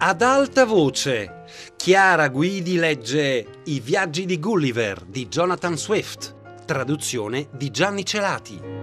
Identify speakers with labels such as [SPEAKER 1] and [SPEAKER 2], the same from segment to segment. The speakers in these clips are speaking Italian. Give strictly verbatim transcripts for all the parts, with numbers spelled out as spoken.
[SPEAKER 1] Ad alta voce, Chiara Guidi legge I viaggi di Gulliver di Jonathan Swift, traduzione di Gianni Celati.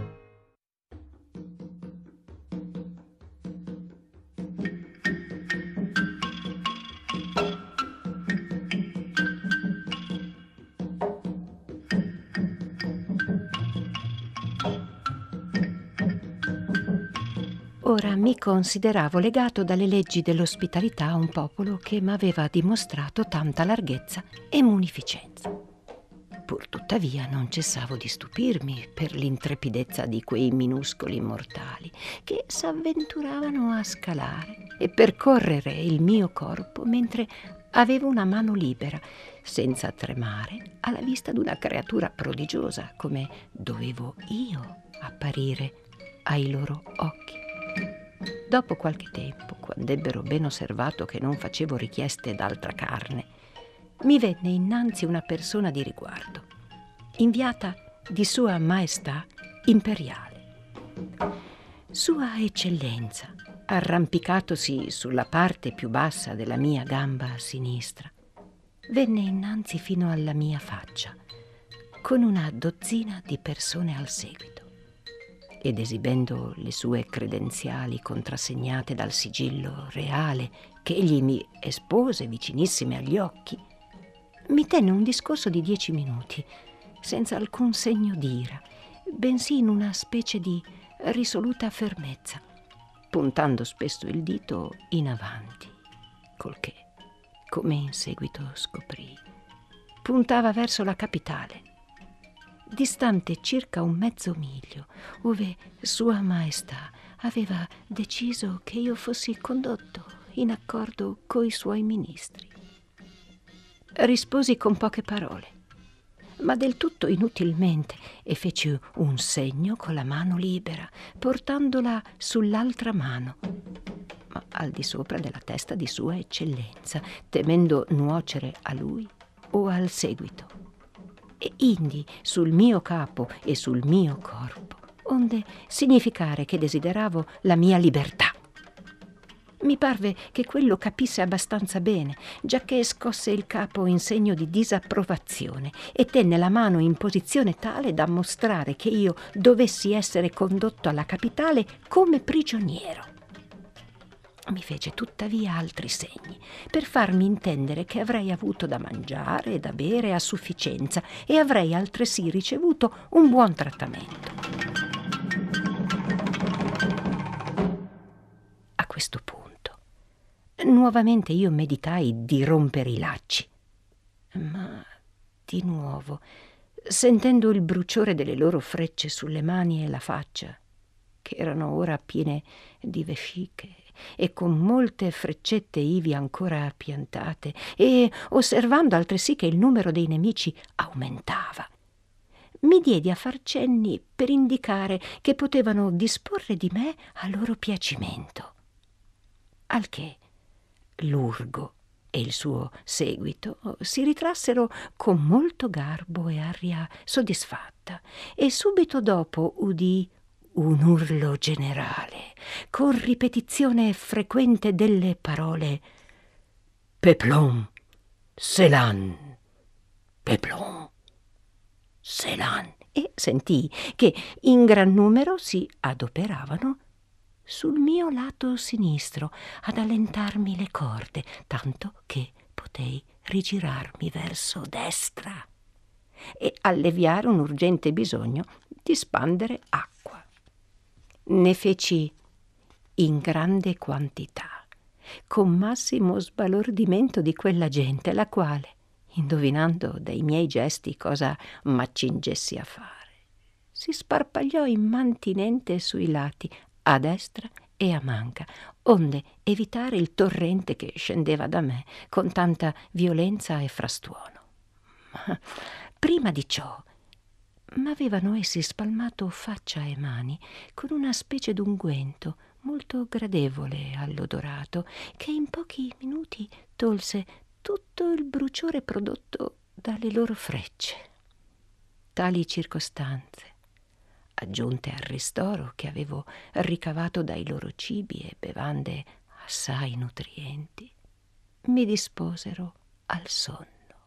[SPEAKER 2] Ora mi consideravo legato dalle leggi dell'ospitalità a un popolo che m'aveva dimostrato tanta larghezza e munificenza. Pur tuttavia non cessavo di stupirmi per l'intrepidezza di quei minuscoli mortali che s'avventuravano a scalare e percorrere il mio corpo mentre avevo una mano libera, senza tremare alla vista d'una creatura prodigiosa come dovevo io apparire ai loro occhi. Dopo qualche tempo, quando ebbero ben osservato che non facevo richieste d'altra carne, mi venne innanzi una persona di riguardo, inviata di Sua Maestà Imperiale. Sua Eccellenza, arrampicatosi sulla parte più bassa della mia gamba sinistra, venne innanzi fino alla mia faccia, con una dozzina di persone al seguito, ed esibendo le sue credenziali contrassegnate dal sigillo reale che egli mi espose vicinissime agli occhi, mi tenne un discorso di dieci minuti, senza alcun segno d'ira, bensì in una specie di risoluta fermezza, puntando spesso il dito in avanti, col che, come in seguito scoprì, puntava verso la capitale, distante circa un mezzo miglio, ove Sua Maestà aveva deciso che io fossi condotto in accordo coi suoi ministri. Risposi con poche parole, ma del tutto inutilmente, e feci un segno con la mano libera, portandola sull'altra mano, ma al di sopra della testa di Sua Eccellenza, temendo nuocere a lui o al seguito, e indi sul mio capo e sul mio corpo, onde significare che desideravo la mia libertà. Mi parve che quello capisse abbastanza bene, giacché scosse il capo in segno di disapprovazione e tenne la mano in posizione tale da mostrare che io dovessi essere condotto alla capitale come prigioniero. Mi fece tuttavia altri segni per farmi intendere che avrei avuto da mangiare e da bere a sufficienza e avrei altresì ricevuto un buon trattamento. A questo punto, nuovamente io meditai di rompere i lacci, ma di nuovo, sentendo il bruciore delle loro frecce sulle mani e la faccia, che erano ora piene di vesciche e con molte freccette ivi ancora piantate, e osservando altresì che il numero dei nemici aumentava, mi diedi a far cenni per indicare che potevano disporre di me a loro piacimento, al che l'Urgo e il suo seguito si ritrassero con molto garbo e aria soddisfatta, e subito dopo udii un urlo generale, con ripetizione frequente delle parole Peplon, Selan, Peplon, Selan, e sentii che in gran numero si adoperavano sul mio lato sinistro ad allentarmi le corde, tanto che potei rigirarmi verso destra e alleviare un urgente bisogno di spandere acqua. Ne feci in grande quantità, con massimo sbalordimento di quella gente, la quale, indovinando dai miei gesti cosa m'accingessi a fare, si sparpagliò immantinente sui lati, a destra e a manca, onde evitare il torrente che scendeva da me con tanta violenza e frastuono. Ma prima di ciò m'avevano essi spalmato faccia e mani con una specie d'unguento molto gradevole all'odorato, che in pochi minuti tolse tutto il bruciore prodotto dalle loro frecce. Tali circostanze, aggiunte al ristoro che avevo ricavato dai loro cibi e bevande assai nutrienti, mi disposero al sonno.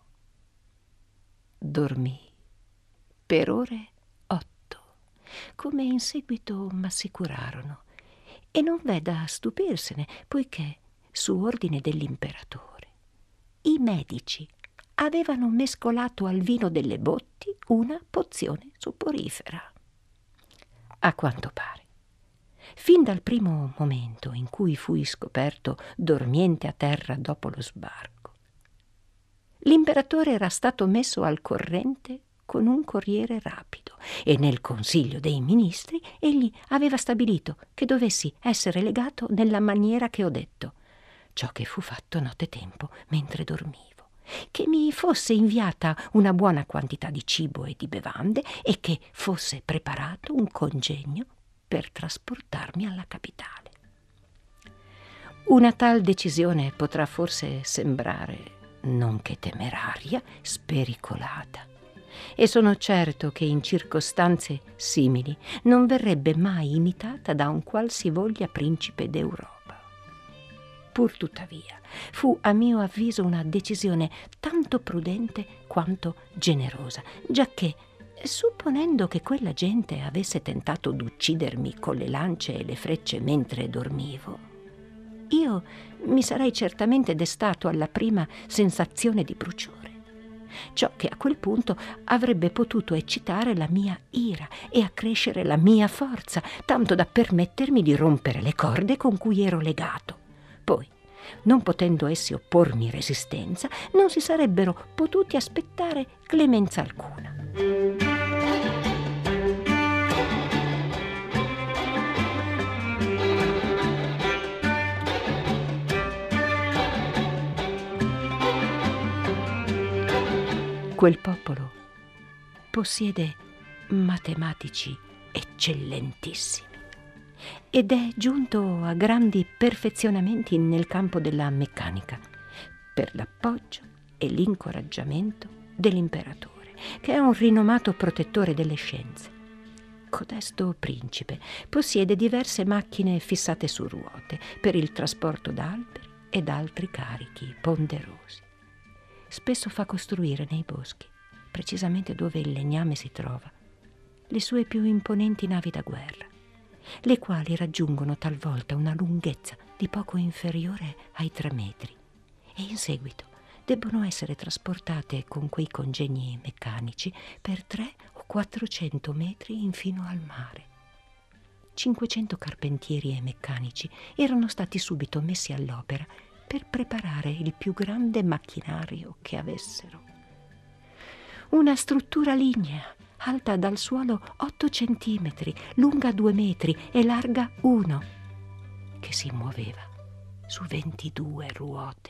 [SPEAKER 2] Dormii per ore otto, come in seguito m'assicurarono, e non v'è da stupirsene, poiché, su ordine dell'imperatore, i medici avevano mescolato al vino delle botti una pozione soporifera. A quanto pare, fin dal primo momento in cui fui scoperto dormiente a terra dopo lo sbarco, l'imperatore era stato messo al corrente con un corriere rapido, e nel Consiglio dei Ministri egli aveva stabilito che dovessi essere legato nella maniera che ho detto, ciò che fu fatto nottetempo mentre dormivo, che mi fosse inviata una buona quantità di cibo e di bevande e che fosse preparato un congegno per trasportarmi alla capitale. Una tal decisione potrà forse sembrare, nonché temeraria, spericolata, e sono certo che in circostanze simili non verrebbe mai imitata da un qualsivoglia principe d'Europa. Pur tuttavia, fu a mio avviso una decisione tanto prudente quanto generosa, giacché, supponendo che quella gente avesse tentato d'uccidermi con le lance e le frecce mentre dormivo, io mi sarei certamente destato alla prima sensazione di bruciore, ciò che a quel punto avrebbe potuto eccitare la mia ira e accrescere la mia forza, tanto da permettermi di rompere le corde con cui ero legato. Poi, non potendo essi oppormi resistenza, non si sarebbero potuti aspettare clemenza alcuna. Quel popolo possiede matematici eccellentissimi ed è giunto a grandi perfezionamenti nel campo della meccanica, per l'appoggio e l'incoraggiamento dell'imperatore, che è un rinomato protettore delle scienze. Codesto principe possiede diverse macchine fissate su ruote per il trasporto d'alberi ed altri carichi ponderosi. Spesso fa costruire nei boschi, precisamente dove il legname si trova, le sue più imponenti navi da guerra, le quali raggiungono talvolta una lunghezza di poco inferiore ai tre metri e in seguito debbono essere trasportate con quei congegni meccanici per tre o quattrocento metri infino al mare. Cinquecento carpentieri e meccanici erano stati subito messi all'opera per preparare il più grande macchinario che avessero. Una struttura lignea, alta dal suolo otto centimetri, lunga due metri e larga uno, che si muoveva su ventidue ruote.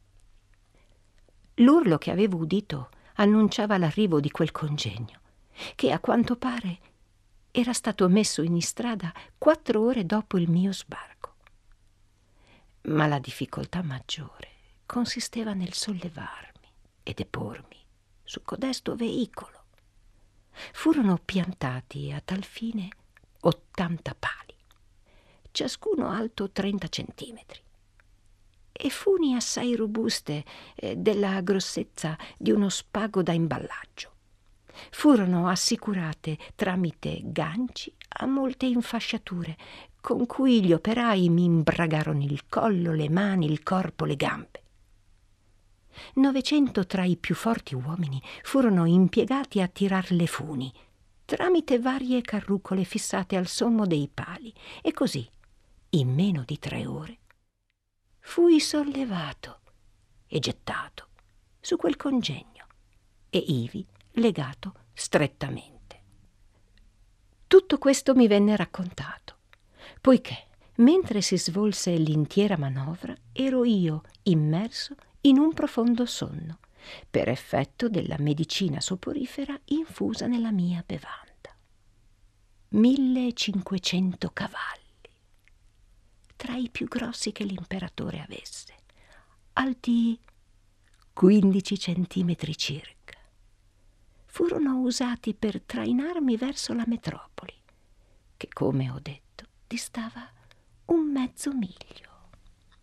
[SPEAKER 2] L'urlo che avevo udito annunciava l'arrivo di quel congegno, che a quanto pare era stato messo in istrada quattro ore dopo il mio sbarco. Ma la difficoltà maggiore consisteva nel sollevarmi e depormi su codesto veicolo. Furono piantati a tal fine ottanta pali, ciascuno alto trenta centimetri, e funi assai robuste, eh, della grossezza di uno spago da imballaggio. Furono assicurate tramite ganci a molte infasciature, con cui gli operai mi imbragarono il collo, le mani, il corpo, le gambe. Novecento tra i più forti uomini furono impiegati a tirar le funi, tramite varie carrucole fissate al sommo dei pali, e così, in meno di tre ore, fui sollevato e gettato su quel congegno e ivi legato strettamente. Tutto questo mi venne raccontato, poiché, mentre si svolse l'intera manovra, ero io immerso in un profondo sonno, per effetto della medicina soporifera infusa nella mia bevanda. Millecinquecento cavalli, tra i più grossi che l'imperatore avesse, alti quindici centimetri circa, furono usati per trainarmi verso la metropoli, che, come ho detto, distava un mezzo miglio.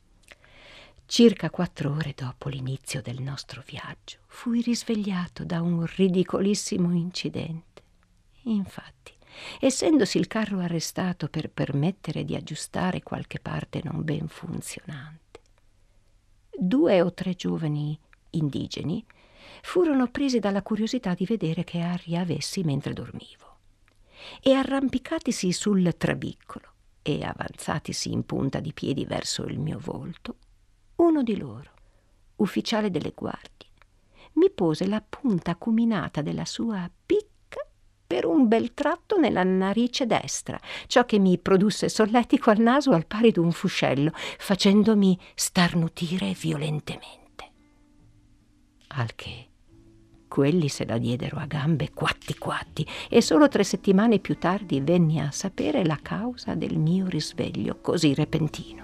[SPEAKER 2] Circa quattro ore dopo l'inizio del nostro viaggio, fui risvegliato da un ridicolissimo incidente. Infatti, essendosi il carro arrestato per permettere di aggiustare qualche parte non ben funzionante, due o tre giovani indigeni furono presi dalla curiosità di vedere che aria avessi mentre dormivo e, arrampicatisi sul trabiccolo e avanzatisi in punta di piedi verso il mio volto, uno di loro, ufficiale delle guardie, mi pose la punta acuminata della sua picca per un bel tratto nella narice destra, ciò che mi produsse solletico al naso al pari d'un fuscello, facendomi starnutire violentemente. Al che quelli se la diedero a gambe quatti quatti e solo tre settimane più tardi venni a sapere la causa del mio risveglio così repentino.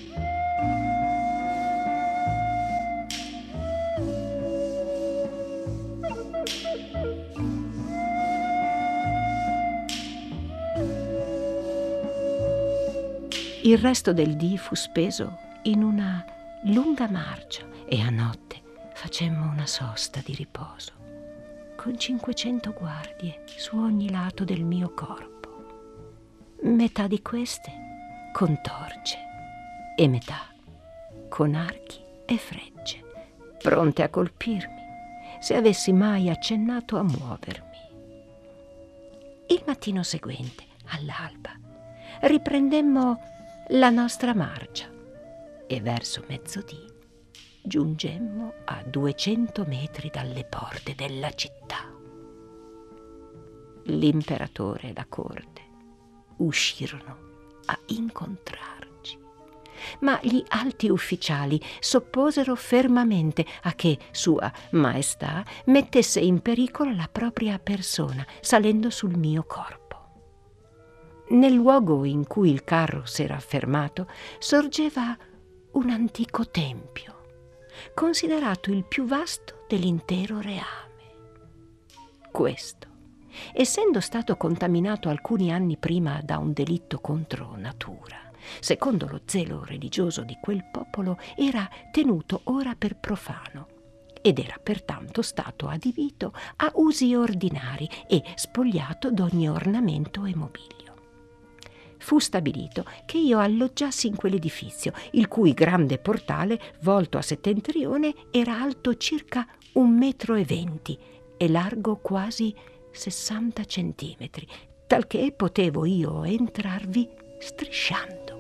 [SPEAKER 2] Il resto del dì fu speso in una lunga marcia e a notte facemmo una sosta di riposo con cinquecento guardie su ogni lato del mio corpo, metà di queste con torce e metà con archi e frecce, pronte a colpirmi se avessi mai accennato a muovermi. Il mattino seguente, all'alba, riprendemmo la nostra marcia e verso mezzodì giungemmo a duecento metri dalle porte della città. L'imperatore e la corte uscirono a incontrarci, ma gli alti ufficiali s'opposero fermamente a che Sua Maestà mettesse in pericolo la propria persona salendo sul mio corpo. Nel luogo in cui il carro s'era fermato sorgeva un antico tempio, considerato il più vasto dell'intero reame. Questo, essendo stato contaminato alcuni anni prima da un delitto contro natura, secondo lo zelo religioso di quel popolo, era tenuto ora per profano ed era pertanto stato adibito a usi ordinari e spogliato d'ogni ornamento e mobilio. Fu stabilito che io alloggiassi in quell'edifizio, il cui grande portale, volto a settentrione, era alto circa un metro e venti e largo quasi sessanta centimetri, talché potevo io entrarvi strisciando.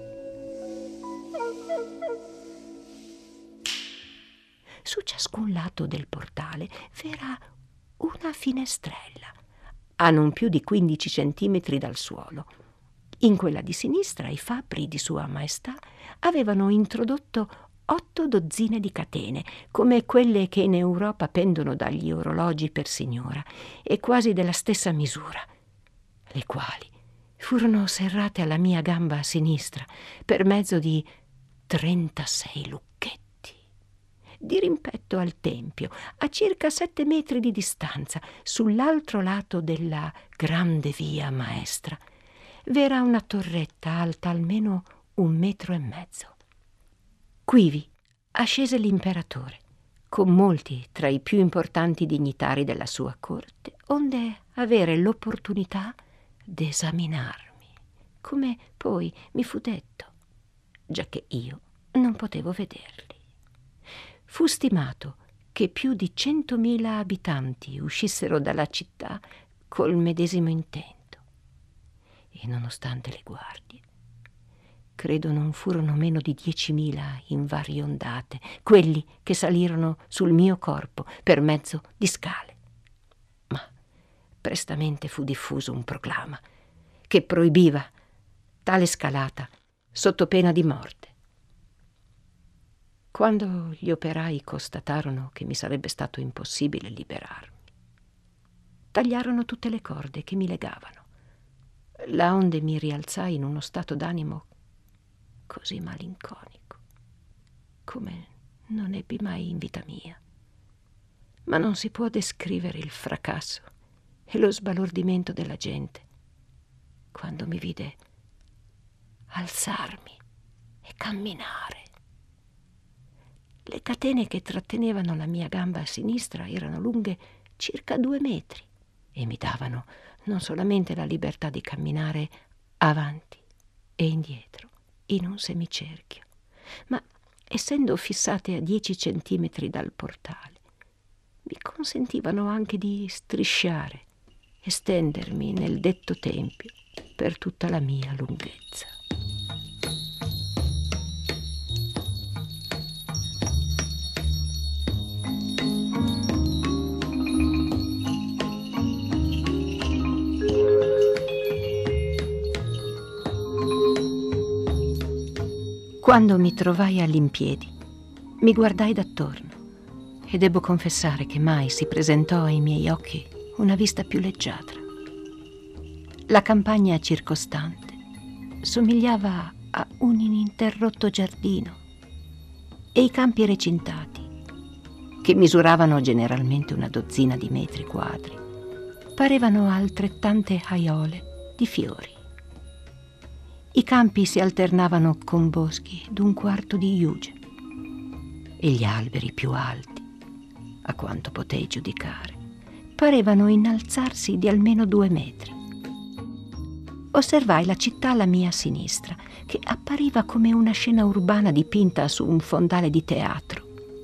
[SPEAKER 2] Su ciascun lato del portale v'era una finestrella, a non più di quindici centimetri dal suolo. In quella di sinistra i fabbri di Sua Maestà avevano introdotto otto dozzine di catene, come quelle che in Europa pendono dagli orologi per signora, e quasi della stessa misura, le quali furono serrate alla mia gamba sinistra per mezzo di trentasei lucchetti. Di rimpetto al tempio, a circa sette metri di distanza, sull'altro lato della grande via maestra, v'era una torretta alta almeno un metro e mezzo. Quivi ascese l'imperatore, con molti tra i più importanti dignitari della sua corte, onde avere l'opportunità d'esaminarmi, come poi mi fu detto, giacché io non potevo vederli. Fu stimato che più di centomila abitanti uscissero dalla città col medesimo intento. E nonostante le guardie, credo non furono meno di diecimila in varie ondate quelli che salirono sul mio corpo per mezzo di scale. Ma prestamente fu diffuso un proclama che proibiva tale scalata sotto pena di morte. Quando gli operai constatarono che mi sarebbe stato impossibile liberarmi, tagliarono tutte le corde che mi legavano. Laonde mi rialzai in uno stato d'animo così malinconico, come non ebbi mai in vita mia. Ma non si può descrivere il fracasso e lo sbalordimento della gente quando mi vide alzarmi e camminare. Le catene che trattenevano la mia gamba sinistra erano lunghe circa due metri e mi davano non solamente la libertà di camminare avanti e indietro in un semicerchio, ma essendo fissate a dieci centimetri dal portale, mi consentivano anche di strisciare e stendermi nel detto tempio per tutta la mia lunghezza. Quando mi trovai all'impiedi, mi guardai d'attorno e devo confessare che mai si presentò ai miei occhi una vista più leggiadra. La campagna circostante somigliava a un ininterrotto giardino e i campi recintati, che misuravano generalmente una dozzina di metri quadri, parevano altrettante aiole di fiori. I campi si alternavano con boschi d'un quarto di iuge e gli alberi più alti, a quanto potei giudicare, parevano innalzarsi di almeno due metri. Osservai la città alla mia sinistra, che appariva come una scena urbana dipinta su un fondale di teatro.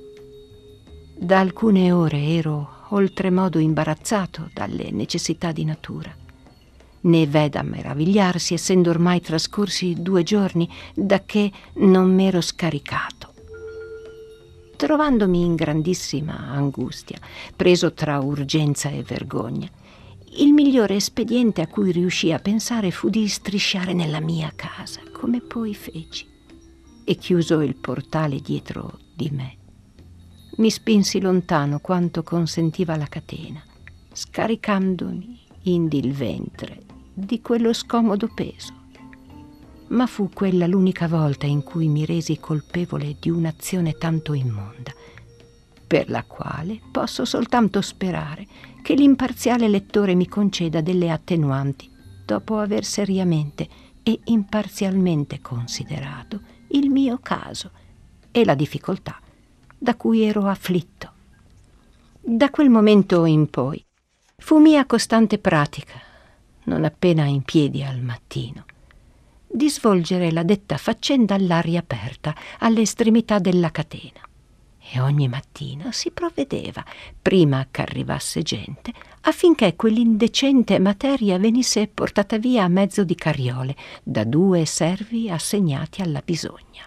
[SPEAKER 2] Da alcune ore ero oltremodo imbarazzato dalle necessità di natura. Né v'è da meravigliarsi, essendo ormai trascorsi due giorni da che non m'ero scaricato. Trovandomi in grandissima angustia, preso tra urgenza e vergogna, il migliore espediente a cui riuscii a pensare fu di strisciare nella mia casa, come poi feci, e chiuso il portale dietro di me. Mi spinsi lontano quanto consentiva la catena, scaricandomi indi il ventre di quello scomodo peso. Ma fu quella l'unica volta in cui mi resi colpevole di un'azione tanto immonda, per la quale posso soltanto sperare che l'imparziale lettore mi conceda delle attenuanti dopo aver seriamente e imparzialmente considerato il mio caso e la difficoltà da cui ero afflitto. Da quel momento in poi fu mia costante pratica, non appena in piedi al mattino, di svolgere la detta faccenda all'aria aperta, all'estremità della catena. E ogni mattina si provvedeva, prima ch'arrivasse gente, affinché quell'indecente materia venisse portata via a mezzo di carriole da due servi assegnati alla bisogna.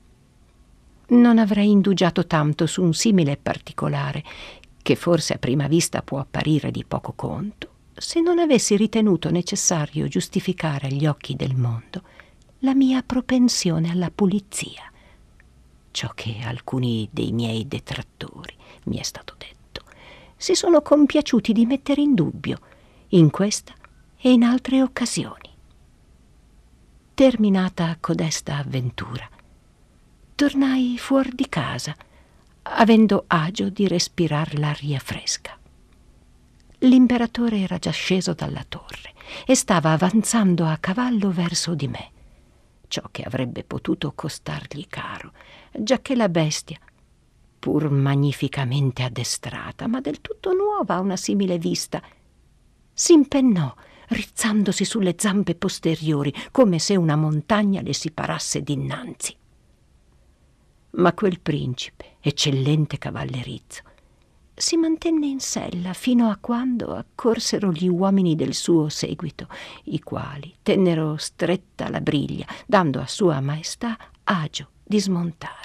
[SPEAKER 2] Non avrei indugiato tanto su un simile particolare, che forse a prima vista può apparire di poco conto, se non avessi ritenuto necessario giustificare agli occhi del mondo la mia propensione alla pulizia, ciò che alcuni dei miei detrattori, mi è stato detto, si sono compiaciuti di mettere in dubbio in questa e in altre occasioni. Terminata codesta avventura, tornai fuor di casa, avendo agio di respirar l'aria fresca. L'imperatore era già sceso dalla torre e stava avanzando a cavallo verso di me, ciò che avrebbe potuto costargli caro, giacché la bestia, pur magnificamente addestrata, ma del tutto nuova a una simile vista, s'impennò, rizzandosi sulle zampe posteriori, come se una montagna le si parasse dinanzi. Ma quel principe, eccellente cavallerizzo, si mantenne in sella fino a quando accorsero gli uomini del suo seguito, i quali tennero stretta la briglia, dando a sua maestà agio di smontare.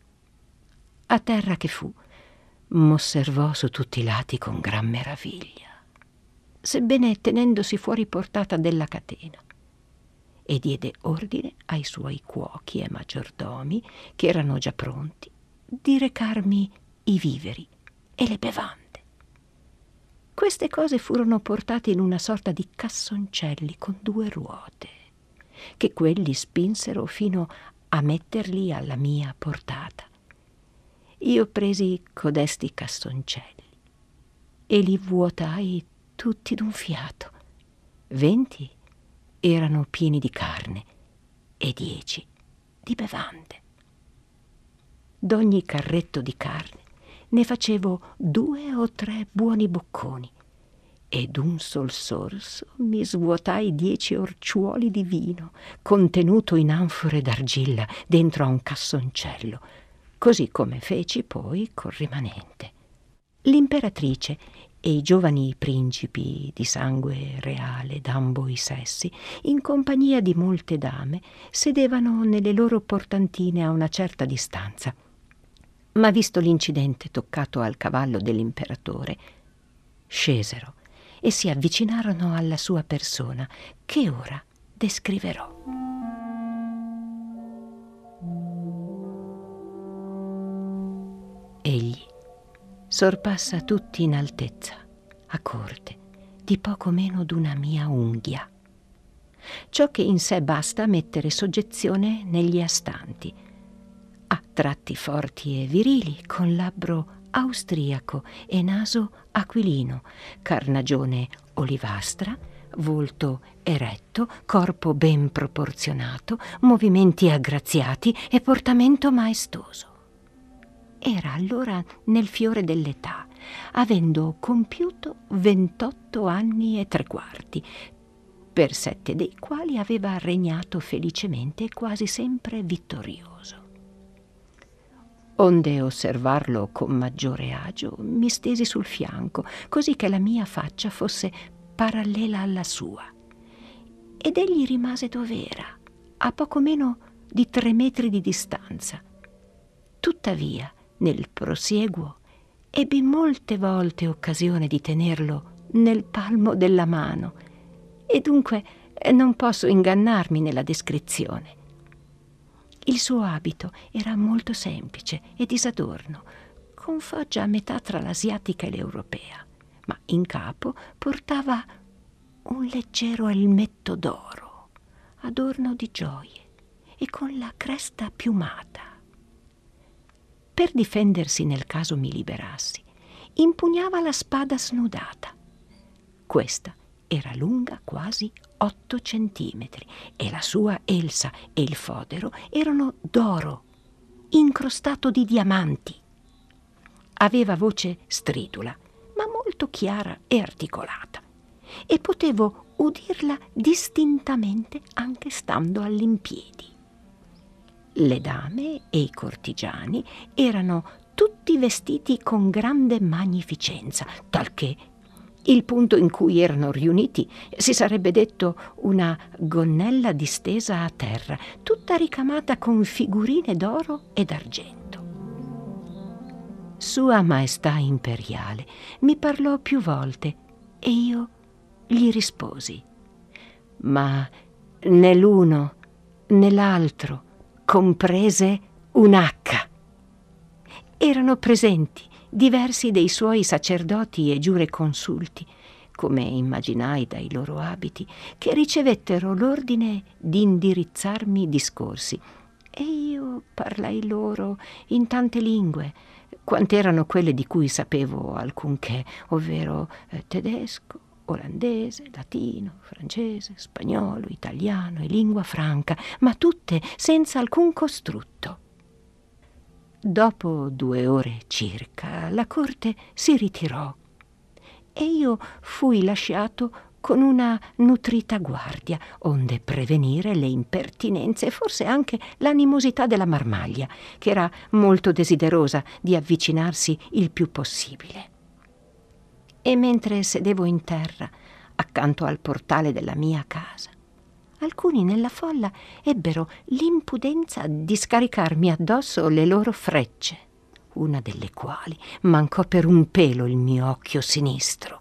[SPEAKER 2] A terra che fu, m'osservò su tutti i lati con gran meraviglia, sebbene tenendosi fuori portata della catena, e diede ordine ai suoi cuochi e maggiordomi, che erano già pronti, di recarmi i viveri e le bevande. Queste cose furono portate in una sorta di cassoncelli con due ruote, che quelli spinsero fino a metterli alla mia portata. Io presi codesti cassoncelli e li vuotai tutti d'un fiato. Venti erano pieni di carne e dieci di bevande. d'ogni carretto di carne ne facevo due o tre buoni bocconi e d'un sol sorso mi svuotai dieci orciuoli di vino contenuto in anfore d'argilla dentro a un cassoncello, così come feci poi col rimanente. L'imperatrice e i giovani principi di sangue reale d'ambo i sessi, in compagnia di molte dame, sedevano nelle loro portantine a una certa distanza. Ma visto l'incidente toccato al cavallo dell'imperatore, scesero e si avvicinarono alla sua persona, che ora descriverò. Egli sorpassa tutti in altezza, a corte, di poco meno d'una mia unghia, ciò che in sé basta a mettere soggezione negli astanti. Ha tratti forti e virili, con labbro austriaco e naso aquilino, carnagione olivastra, volto eretto, corpo ben proporzionato, movimenti aggraziati e portamento maestoso. Era allora nel fiore dell'età, avendo compiuto ventotto anni e tre quarti, per sette dei quali aveva regnato felicemente e quasi sempre vittorioso. Onde osservarlo con maggiore agio, mi stesi sul fianco, così che la mia faccia fosse parallela alla sua. Ed egli rimase dov'era, a poco meno di tre metri di distanza. Tuttavia, nel prosieguo, ebbi molte volte occasione di tenerlo nel palmo della mano, e dunque non posso ingannarmi nella descrizione. Il suo abito era molto semplice e disadorno, con foggia a metà tra l'asiatica e l'europea, ma in capo portava un leggero elmetto d'oro, adorno di gioie e con la cresta piumata. Per difendersi nel caso mi liberassi, impugnava la spada snudata. Questa era lunga quasi otto centimetri e la sua elsa e il fodero erano d'oro, incrostato di diamanti. Aveva voce stridula, ma molto chiara e articolata, e potevo udirla distintamente anche stando all'impiedi. Le dame e i cortigiani erano tutti vestiti con grande magnificenza, talché il punto in cui erano riuniti si sarebbe detto una gonnella distesa a terra, tutta ricamata con figurine d'oro e d'argento. Sua Maestà Imperiale mi parlò più volte e io gli risposi, ma né l'uno né l'altro comprese un acca. Erano presenti diversi dei suoi sacerdoti e giureconsulti, come immaginai dai loro abiti, che ricevettero l'ordine di indirizzarmi discorsi, e io parlai loro in tante lingue, quant'erano quelle di cui sapevo alcunché, ovvero eh, tedesco, olandese, latino, francese, spagnolo, italiano e lingua franca, ma tutte senza alcun costrutto. Dopo due ore circa la corte si ritirò e io fui lasciato con una nutrita guardia, onde prevenire le impertinenze e forse anche l'animosità della marmaglia, che era molto desiderosa di avvicinarsi il più possibile. E mentre sedevo in terra, accanto al portale della mia casa, alcuni nella folla ebbero l'impudenza di scaricarmi addosso le loro frecce, una delle quali mancò per un pelo il mio occhio sinistro.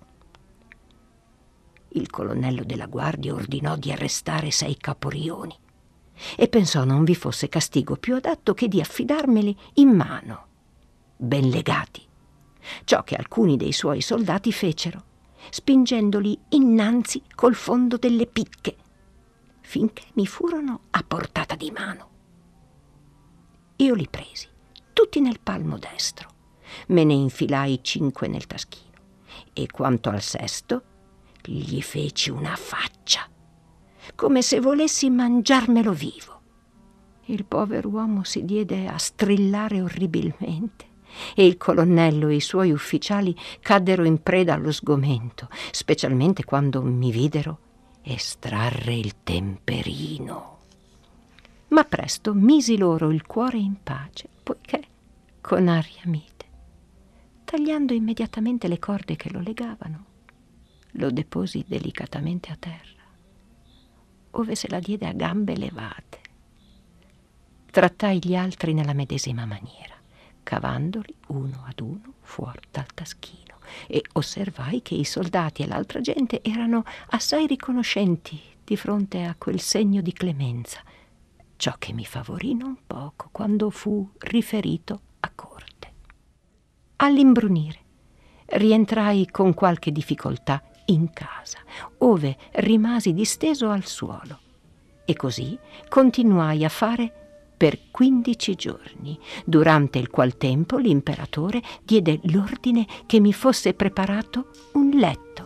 [SPEAKER 2] Il colonnello della guardia ordinò di arrestare sei caporioni e pensò non vi fosse castigo più adatto che di affidarmeli in mano, ben legati, ciò che alcuni dei suoi soldati fecero, spingendoli innanzi col fondo delle picche, finché mi furono a portata di mano. Io li presi, tutti nel palmo destro, me ne infilai cinque nel taschino, e quanto al sesto, gli feci una faccia, come se volessi mangiarmelo vivo, Il pover'uomo si diede a strillare orribilmente e il colonnello e i suoi ufficiali caddero in preda allo sgomento, specialmente quando mi videro estrarre il temperino. Ma presto misi loro il cuore in pace, poiché, con aria mite, tagliando immediatamente le corde che lo legavano, lo deposi delicatamente a terra, ove se la diede a gambe levate. Trattai gli altri nella medesima maniera, cavandoli uno ad uno fuori dal taschino, e osservai che i soldati e l'altra gente erano assai riconoscenti di fronte a quel segno di clemenza, ciò che mi favorì non poco quando fu riferito a corte. All'imbrunire rientrai con qualche difficoltà in casa, ove rimasi disteso al suolo, e così continuai a fare per quindici giorni, durante il qual tempo l'imperatore diede l'ordine che mi fosse preparato un letto.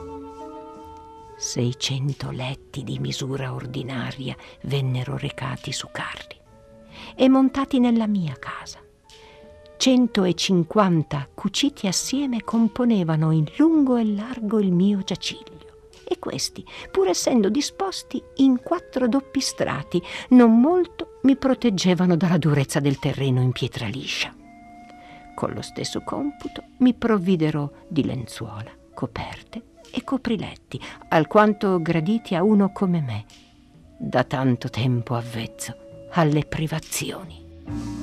[SPEAKER 2] Seicento letti di misura ordinaria vennero recati su carri e montati nella mia casa. centocinquanta cuciti assieme componevano in lungo e largo il mio giaciglio, e questi, pur essendo disposti in quattro doppi strati, non molto mi proteggevano dalla durezza del terreno in pietra liscia. Con lo stesso computo mi provvidero di lenzuola, coperte e copriletti, alquanto graditi a uno come me, da tanto tempo avvezzo alle privazioni.